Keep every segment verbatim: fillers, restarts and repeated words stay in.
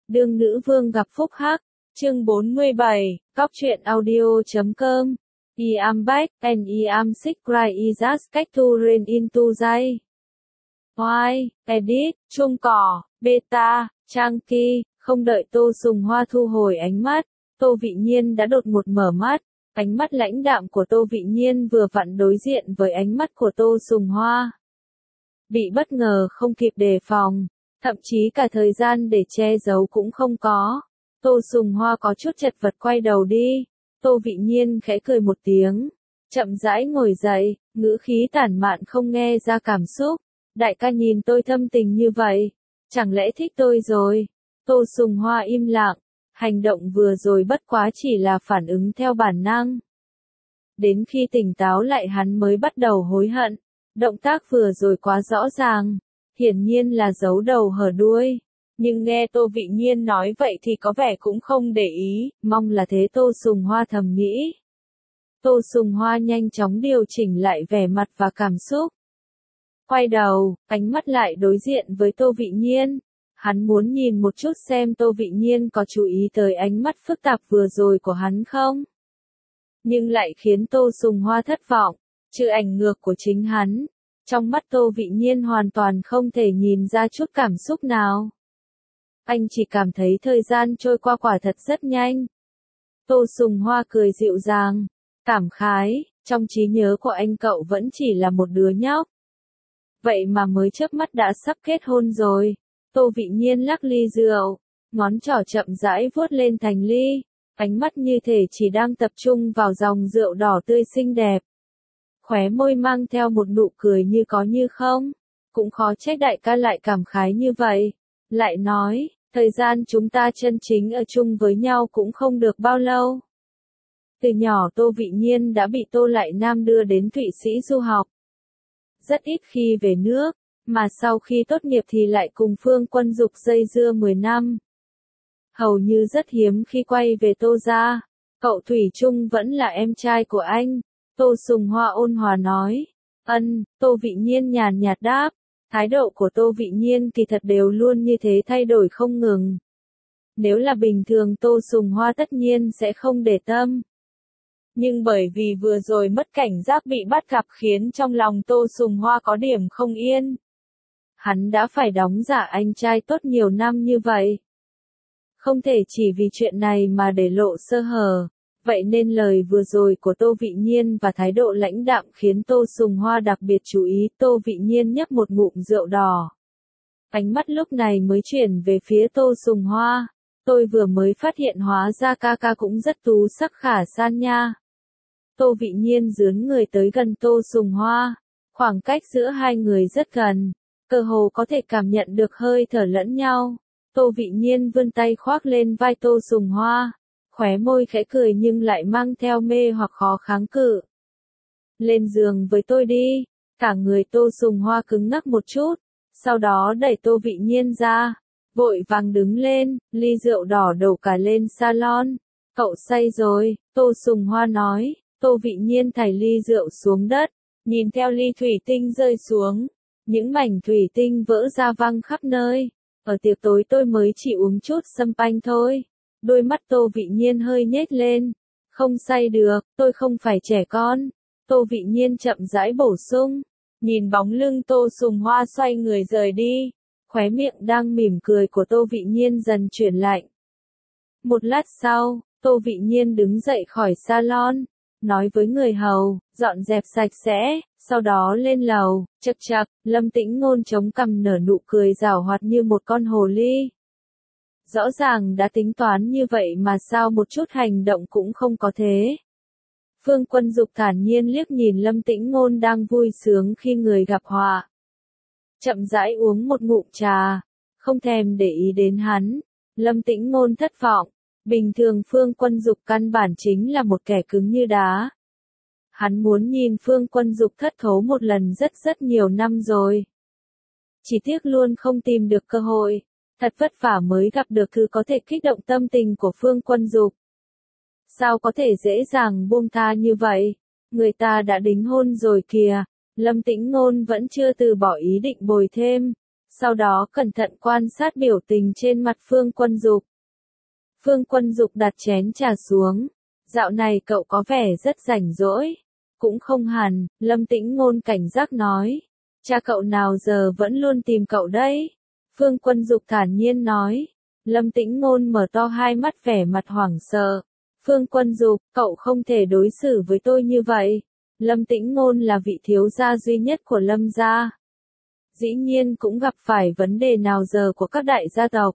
Đương nữ vương gặp phúc hắc, chương bốn mươi bảy, cóc truyện audio chấm com. I am back, and I am sick cry is cách to rain into day. Why, edit, chuông cỏ, beta, trang kỳ, không đợi Tô Sùng Hoa thu hồi ánh mắt, Tô Vị Nhiên đã đột ngột mở mắt, ánh mắt lãnh đạm của Tô Vị Nhiên vừa vặn đối diện với ánh mắt của Tô Sùng Hoa. Bị bất ngờ không kịp đề phòng, thậm chí cả thời gian để che giấu cũng không có. Tô Sùng Hoa có chút chật vật quay đầu đi, Tô Vị Nhiên khẽ cười một tiếng, chậm rãi ngồi dậy, ngữ khí tản mạn không nghe ra cảm xúc. Đại ca nhìn tôi thâm tình như vậy, chẳng lẽ thích tôi rồi? Tô Sùng Hoa im lặng, hành động vừa rồi bất quá chỉ là phản ứng theo bản năng. Đến khi tỉnh táo lại hắn mới bắt đầu hối hận, động tác vừa rồi quá rõ ràng, hiển nhiên là giấu đầu hở đuôi. Nhưng nghe Tô Vị Nhiên nói vậy thì có vẻ cũng không để ý, mong là thế Tô Sùng Hoa thầm nghĩ. Tô Sùng Hoa nhanh chóng điều chỉnh lại vẻ mặt và cảm xúc. Quay đầu, ánh mắt lại đối diện với Tô Vị Nhiên. Hắn muốn nhìn một chút xem Tô Vị Nhiên có chú ý tới ánh mắt phức tạp vừa rồi của hắn không. Nhưng lại khiến Tô Sùng Hoa thất vọng, trừ ảnh ngược của chính hắn. Trong mắt Tô Vị Nhiên hoàn toàn không thể nhìn ra chút cảm xúc nào. Anh chỉ cảm thấy thời gian trôi qua quả thật rất nhanh. Tô Sùng Hoa cười dịu dàng, cảm khái, trong trí nhớ của anh cậu vẫn chỉ là một đứa nhóc. Vậy mà mới chớp mắt đã sắp kết hôn rồi. Tô Vị Nhiên lắc ly rượu, ngón trỏ chậm rãi vuốt lên thành ly, ánh mắt như thể chỉ đang tập trung vào dòng rượu đỏ tươi xinh đẹp. Khóe môi mang theo một nụ cười như có như không, cũng khó trách đại ca lại cảm khái như vậy. Lại nói, thời gian chúng ta chân chính ở chung với nhau cũng không được bao lâu. Từ nhỏ Tô Vị Nhiên đã bị Tô Lại Nam đưa đến Thụy Sĩ du học. Rất ít khi về nước, mà sau khi tốt nghiệp thì lại cùng Phương Quân Dục dây dưa mười năm. Hầu như rất hiếm khi quay về Tô gia, cậu Thủy chung vẫn là em trai của anh. Tô Sùng Hoa ôn hòa nói. Ân, Tô Vị Nhiên nhàn nhạt đáp. Thái độ của Tô Vị Nhiên kỳ thật đều luôn như thế thay đổi không ngừng. Nếu là bình thường Tô Sùng Hoa tất nhiên sẽ không để tâm. Nhưng bởi vì vừa rồi mất cảnh giác bị bắt gặp khiến trong lòng Tô Sùng Hoa có điểm không yên. Hắn đã phải đóng giả anh trai tốt nhiều năm như vậy. Không thể chỉ vì chuyện này mà để lộ sơ hở. Vậy nên lời vừa rồi của Tô Vị Nhiên và thái độ lãnh đạm khiến Tô Sùng Hoa đặc biệt chú ý. Tô Vị Nhiên nhấp một ngụm rượu đỏ. Ánh mắt lúc này mới chuyển về phía Tô Sùng Hoa. Tôi vừa mới phát hiện hóa ra ca ca cũng rất tú sắc khả san nha. Tô Vị Nhiên dướn người tới gần Tô Sùng Hoa. Khoảng cách giữa hai người rất gần. Cơ hồ có thể cảm nhận được hơi thở lẫn nhau. Tô Vị Nhiên vươn tay khoác lên vai Tô Sùng Hoa. Khóe môi khẽ cười nhưng lại mang theo mê hoặc khó kháng cự. Lên giường với tôi đi. Cả người Tô Sùng Hoa cứng ngắc một chút. Sau đó đẩy Tô Vị Nhiên ra. Vội vàng đứng lên, ly rượu đỏ đổ cả lên salon. Cậu say rồi, Tô Sùng Hoa nói. Tô Vị Nhiên thảy ly rượu xuống đất. Nhìn theo ly thủy tinh rơi xuống. Những mảnh thủy tinh vỡ ra văng khắp nơi. Ở tiệc tối tôi mới chỉ uống chút sâm panh thôi. Đôi mắt Tô Vị Nhiên hơi nhếch lên. Không say được, tôi không phải trẻ con. Tô Vị Nhiên chậm rãi bổ sung. Nhìn bóng lưng Tô Sùng Hoa xoay người rời đi. Khóe miệng đang mỉm cười của Tô Vị Nhiên dần chuyển lạnh. Một lát sau, Tô Vị Nhiên đứng dậy khỏi salon. Nói với người hầu, dọn dẹp sạch sẽ. Sau đó lên lầu, chậc chậc, Lâm Tĩnh Ngôn chống cằm nở nụ cười giảo hoạt như một con hồ ly. Rõ ràng đã tính toán như vậy mà sao một chút hành động cũng không có thế. Phương Quân Dục thản nhiên liếc nhìn Lâm Tĩnh Ngôn đang vui sướng khi người gặp họa. Chậm rãi uống một ngụm trà, không thèm để ý đến hắn. Lâm Tĩnh Ngôn thất vọng, bình thường Phương Quân Dục căn bản chính là một kẻ cứng như đá. Hắn muốn nhìn Phương Quân Dục thất thố một lần rất rất nhiều năm rồi. Chỉ tiếc luôn không tìm được cơ hội. Thật vất vả mới gặp được thứ có thể kích động tâm tình của Phương Quân Dục. Sao có thể dễ dàng buông tha như vậy? Người ta đã đính hôn rồi kìa. Lâm Tĩnh Ngôn vẫn chưa từ bỏ ý định bồi thêm. Sau đó cẩn thận quan sát biểu tình trên mặt Phương Quân Dục. Phương Quân Dục đặt chén trà xuống. Dạo này cậu có vẻ rất rảnh rỗi. Cũng không hẳn, Lâm Tĩnh Ngôn cảnh giác nói. Cha cậu nào giờ vẫn luôn tìm cậu đấy. Phương Quân Dục thản nhiên nói. Lâm Tĩnh Ngôn mở to hai mắt vẻ mặt hoảng sợ. Phương Quân Dục, cậu không thể đối xử với tôi như vậy. Lâm Tĩnh Ngôn là vị thiếu gia duy nhất của Lâm gia. Dĩ nhiên cũng gặp phải vấn đề nào giờ của các đại gia tộc.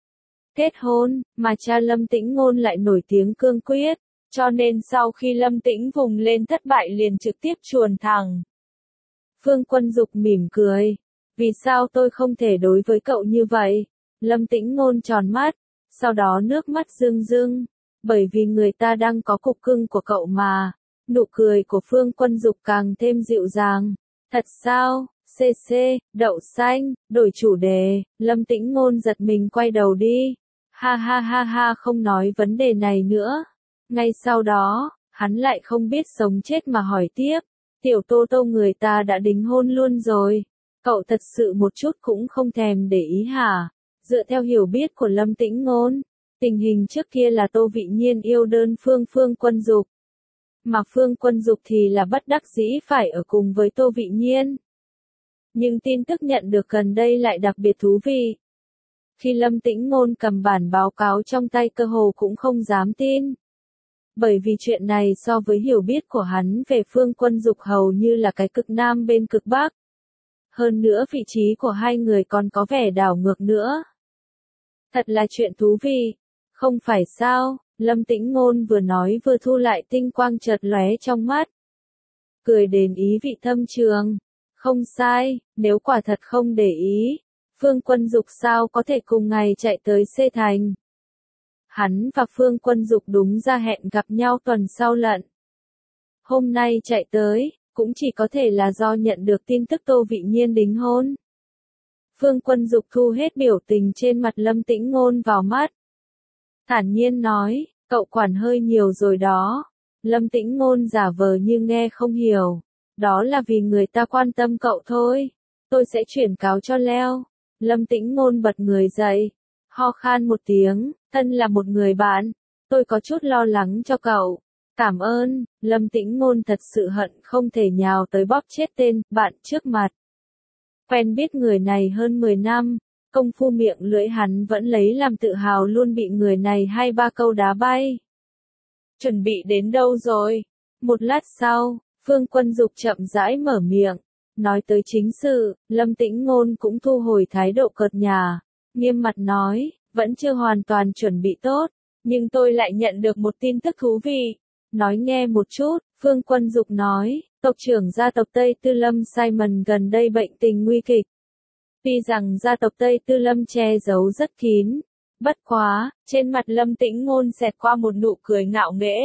Kết hôn, mà cha Lâm Tĩnh Ngôn lại nổi tiếng cương quyết, cho nên sau khi Lâm Tĩnh vùng lên thất bại liền trực tiếp chuồn thẳng. Phương Quân Dục mỉm cười. Vì sao tôi không thể đối với cậu như vậy? Lâm Tĩnh Ngôn tròn mắt, sau đó nước mắt rưng rưng. Bởi vì người ta đang có cục cưng của cậu mà. Nụ cười của Phương Quân Dục càng thêm dịu dàng. Thật sao? xê xê, đậu xanh, đổi chủ đề. Lâm Tĩnh Ngôn giật mình quay đầu đi. Ha ha ha ha, không nói vấn đề này nữa. Ngay sau đó, hắn lại không biết sống chết mà hỏi tiếp. Tiểu Tô Tô người ta đã đính hôn luôn rồi. Cậu thật sự một chút cũng không thèm để ý hả? Dựa theo hiểu biết của Lâm Tĩnh Ngôn, tình hình trước kia là Tô Vị Nhiên yêu đơn phương Phương Quân Dục. Mà Phương Quân Dục thì là bất đắc dĩ phải ở cùng với Tô Vị Nhiên. Nhưng tin tức nhận được gần đây lại đặc biệt thú vị. Khi Lâm Tĩnh Ngôn cầm bản báo cáo trong tay cơ hồ cũng không dám tin. Bởi vì chuyện này so với hiểu biết của hắn về Phương Quân Dục hầu như là cái cực nam bên cực bắc. Hơn nữa vị trí của hai người còn có vẻ đảo ngược nữa. Thật là chuyện thú vị. Không phải sao? Lâm Tĩnh Ngôn vừa nói vừa thu lại tinh quang chợt lóe trong mắt. Cười đền ý vị thâm trường. Không sai, nếu quả thật không để ý, Phương Quân Dục sao có thể cùng ngày chạy tới Xê Thành. Hắn và Phương Quân Dục đúng ra hẹn gặp nhau tuần sau lận. Hôm nay chạy tới, cũng chỉ có thể là do nhận được tin tức Tô Vị Nhiên đính hôn. Phương Quân Dục thu hết biểu tình trên mặt Lâm Tĩnh Ngôn vào mắt. Thản nhiên nói, cậu quản hơi nhiều rồi đó. Lâm Tĩnh Ngôn giả vờ như nghe không hiểu. Đó là vì người ta quan tâm cậu thôi. Tôi sẽ chuyển cáo cho Leo. Lâm Tĩnh Ngôn bật người dậy. Ho khan một tiếng, thân là một người bạn. Tôi có chút lo lắng cho cậu. Cảm ơn, Lâm Tĩnh Ngôn thật sự hận không thể nhào tới bóp chết tên bạn trước mặt. Quen biết người này hơn mười năm, công phu miệng lưỡi hắn vẫn lấy làm tự hào luôn bị người này hai ba câu đá bay. Chuẩn bị đến đâu rồi? Một lát sau, Phương Quân Dục chậm rãi mở miệng, nói tới chính sự, Lâm Tĩnh Ngôn cũng thu hồi thái độ cợt nhả, nghiêm mặt nói, vẫn chưa hoàn toàn chuẩn bị tốt, nhưng tôi lại nhận được một tin tức thú vị. Nói nghe một chút, Phương Quân Dục nói, tộc trưởng gia tộc Tây Tư Lâm Simon gần đây bệnh tình nguy kịch. Tuy rằng gia tộc Tây Tư Lâm che giấu rất kín, bất quá, trên mặt Lâm Tĩnh Ngôn xẹt qua một nụ cười ngạo nghễ.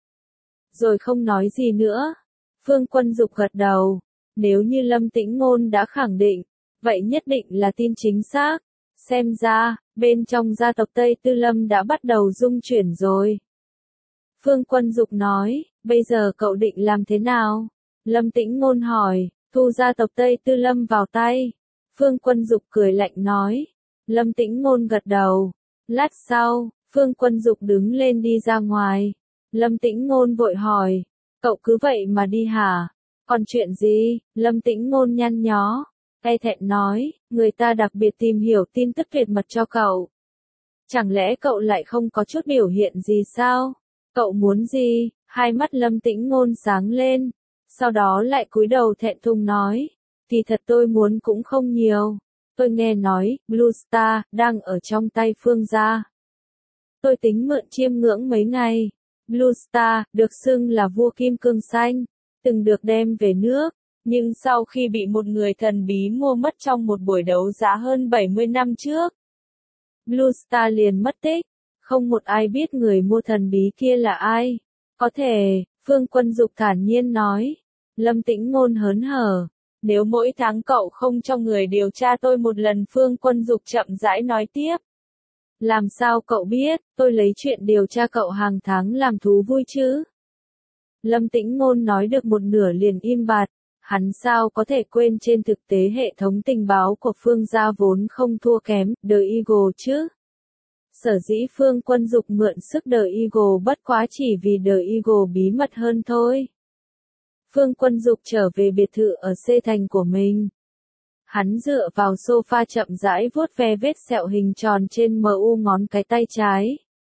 Rồi không nói gì nữa. Phương Quân Dục gật đầu. Nếu như Lâm Tĩnh Ngôn đã khẳng định, vậy nhất định là tin chính xác. Xem ra, bên trong gia tộc Tây Tư Lâm đã bắt đầu rung chuyển rồi. Phương Quân Dục nói, bây giờ cậu định làm thế nào? Lâm Tĩnh Ngôn hỏi, thu gia tộc Tây Tư Lâm vào tay. Phương Quân Dục cười lạnh nói. Lâm Tĩnh Ngôn gật đầu. Lát sau, Phương Quân Dục đứng lên đi ra ngoài. Lâm Tĩnh Ngôn vội hỏi, cậu cứ vậy mà đi hả? Còn chuyện gì? Lâm Tĩnh Ngôn nhăn nhó, cay thẹn nói, người ta đặc biệt tìm hiểu tin tức tuyệt mật cho cậu. Chẳng lẽ cậu lại không có chút biểu hiện gì sao? Cậu muốn gì? Hai mắt Lâm Tĩnh Ngôn sáng lên, sau đó lại cúi đầu thẹn thùng nói, kỳ thật tôi muốn cũng không nhiều. Tôi nghe nói, Blue Star, đang ở trong tay Phương gia. Tôi tính mượn chiêm ngưỡng mấy ngày. Blue Star, được xưng là vua kim cương xanh, từng được đem về nước, nhưng sau khi bị một người thần bí mua mất trong một buổi đấu giá hơn bảy mươi năm trước, Blue Star liền mất tích, không một ai biết người mua thần bí kia là ai. Có thể, Phương Quân Dục thản nhiên nói. Lâm Tĩnh Ngôn hớn hở, nếu mỗi tháng cậu không cho người điều tra tôi một lần. Phương Quân Dục chậm rãi nói tiếp. Làm sao cậu biết, tôi lấy chuyện điều tra cậu hàng tháng làm thú vui chứ? Lâm Tĩnh Ngôn nói được một nửa liền im bặt, Hắn sao có thể quên trên thực tế hệ thống tình báo của Phương gia vốn không thua kém The Eagle chứ. Sở dĩ Phương Quân Dục mượn sức The Eagle bất quá chỉ vì The Eagle bí mật hơn thôi. Phương Quân Dục trở về biệt thự ở C thành của mình. Hắn dựa vào sofa chậm rãi vuốt ve vết sẹo hình tròn trên mu ngón cái tay trái.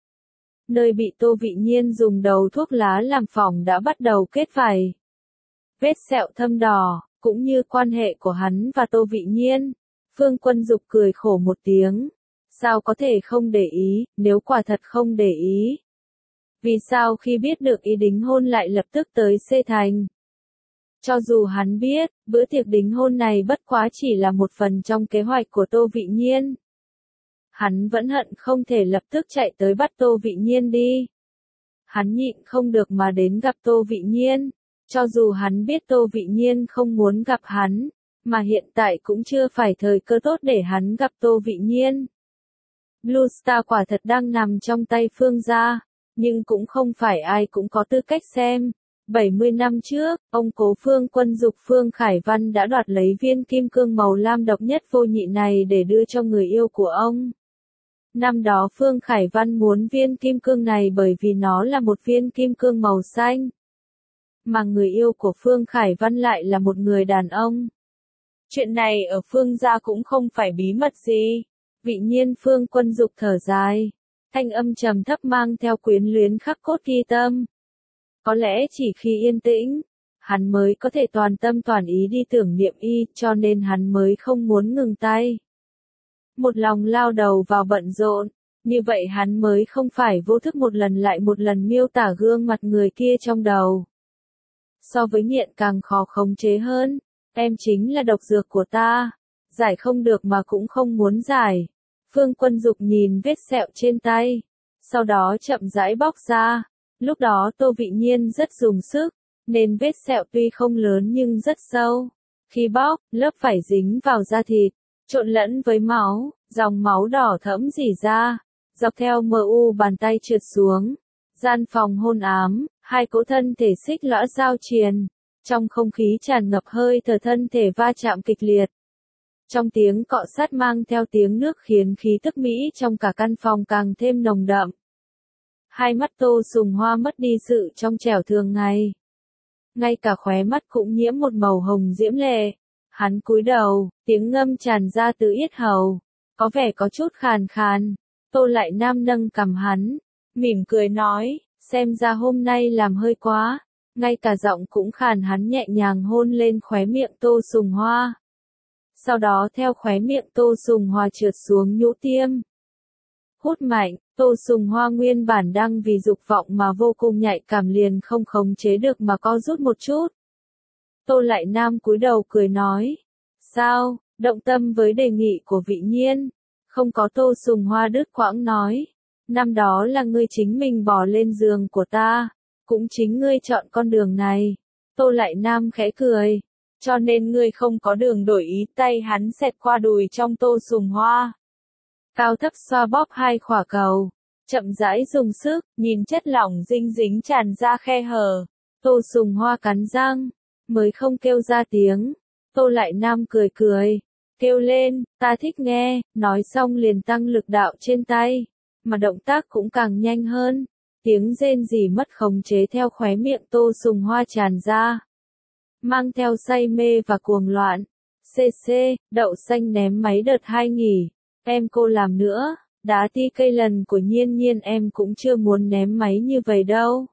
Nơi bị Tô Vị Nhiên dùng đầu thuốc lá làm phỏng đã bắt đầu kết vảy. Vết sẹo thâm đỏ, cũng như quan hệ của hắn và Tô Vị Nhiên. Phương Quân Dục cười khổ một tiếng. Sao có thể không để ý, nếu quả thật không để ý? Vì sao khi biết được ý đính hôn lại lập tức tới C thành? Cho dù hắn biết, bữa tiệc đính hôn này bất quá chỉ là một phần trong kế hoạch của Tô Vị Nhiên. Hắn vẫn hận không thể lập tức chạy tới bắt Tô Vị Nhiên đi. Hắn nhịn không được mà đến gặp Tô Vị Nhiên. Cho dù hắn biết Tô Vị Nhiên không muốn gặp hắn, mà hiện tại cũng chưa phải thời cơ tốt để hắn gặp Tô Vị Nhiên. Blue Star quả thật đang nằm trong tay Phương gia, nhưng cũng không phải ai cũng có tư cách xem. bảy mươi năm trước, ông cố Phương Quân Dục Phương Khải Văn đã đoạt lấy viên kim cương màu lam độc nhất vô nhị này để đưa cho người yêu của ông. Năm đó Phương Khải Văn muốn viên kim cương này bởi vì nó là một viên kim cương màu xanh. Mà người yêu của Phương Khải Văn lại là một người đàn ông. Chuyện này ở Phương gia cũng không phải bí mật gì. Vị Nhiên Phương Quân Dục thở dài. Thanh âm trầm thấp mang theo quyến luyến khắc cốt ghi tâm. Có lẽ chỉ khi yên tĩnh, hắn mới có thể toàn tâm toàn ý đi tưởng niệm y, cho nên hắn mới không muốn ngừng tay. Một lòng lao đầu vào bận rộn, như vậy hắn mới không phải vô thức một lần lại một lần miêu tả gương mặt người kia trong đầu. So với nghiện càng khó khống chế hơn, em chính là độc dược của ta, giải không được mà cũng không muốn giải. Phương Quân Dục nhìn vết sẹo trên tay, sau đó chậm rãi bóc ra. Lúc đó Tô Vị Nhiên rất dùng sức, nên vết sẹo tuy không lớn nhưng rất sâu. Khi bóc, lớp vải dính vào da thịt, trộn lẫn với máu, dòng máu đỏ thẫm rỉ ra, dọc theo mu bàn tay trượt xuống. Gian phòng hôn ám, hai cỗ thân thể xích lõa giao triền, trong không khí tràn ngập hơi thở thân thể va chạm kịch liệt. Trong tiếng cọ sát mang theo tiếng nước khiến khí tức mỹ trong cả căn phòng càng thêm nồng đậm. Hai mắt Tô Sùng Hoa mất đi sự trong trẻo thường ngày. Ngay cả khóe mắt cũng nhiễm một màu hồng diễm lệ. Hắn cúi đầu, tiếng ngâm tràn ra từ yết hầu, có vẻ có chút khàn khàn. Tô Lại Nam nâng cằm hắn, mỉm cười nói, xem ra hôm nay làm hơi quá. Ngay cả giọng cũng khàn, hắn nhẹ nhàng hôn lên khóe miệng Tô Sùng Hoa. Sau đó theo khóe miệng Tô Sùng Hoa trượt xuống nhũ tiêm. Hút mạnh, Tô Sùng Hoa nguyên bản đang vì dục vọng mà vô cùng nhạy cảm liền không khống chế được mà co rút một chút. Tô Lại Nam cúi đầu cười nói, sao, động tâm với đề nghị của Vị Nhiên? Không có. Tô Sùng Hoa đứt quãng nói, năm đó là ngươi chính mình bỏ lên giường của ta, cũng chính ngươi chọn con đường này. Tô Lại Nam khẽ cười, cho nên ngươi không có đường đổi ý. Tay hắn xẹt qua đùi trong Tô Sùng Hoa. Cao thấp xoa bóp hai khỏa cầu, chậm rãi dùng sức, nhìn chất lỏng dinh dính tràn ra khe hở. Tô Sùng Hoa cắn răng, mới không kêu ra tiếng. Tô Lại Nam cười cười, kêu lên, ta thích nghe, nói xong liền tăng lực đạo trên tay, mà động tác cũng càng nhanh hơn. Tiếng rên rỉ mất khống chế theo khóe miệng Tô Sùng Hoa tràn ra, mang theo say mê và cuồng loạn. xê xê, đậu xanh ném máy đợt hai nghỉ. Em cô làm nữa, đá ti cây lần của Nhiên Nhiên em cũng chưa muốn ném máy như vậy đâu.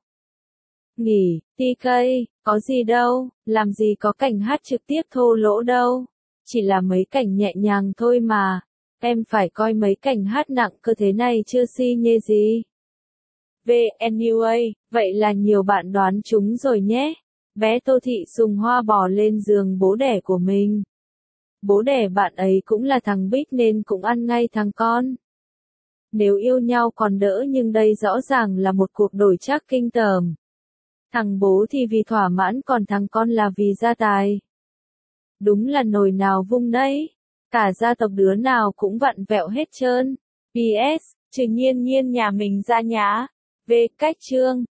Nghỉ, ti cây, có gì đâu, làm gì có cảnh hát trực tiếp thô lỗ đâu. Chỉ là mấy cảnh nhẹ nhàng thôi mà. Em phải coi mấy cảnh hát nặng cơ thế này chưa si nhê gì. V. Anyway, vậy là nhiều bạn đoán chúng rồi nhé. Bé Tô Thị Sùng Hoa bò lên giường bố đẻ của mình. Bố đẻ bạn ấy cũng là thằng Bích nên cũng ăn ngay thằng con. Nếu yêu nhau còn đỡ nhưng đây rõ ràng là một cuộc đổi trác kinh tởm. Thằng bố thì vì thỏa mãn còn thằng con là vì gia tài. Đúng là nồi nào vung đấy. Cả gia tộc đứa nào cũng vặn vẹo hết trơn. pê ét, trừ Nhiên Nhiên nhà mình ra nhá. V. Cách chương.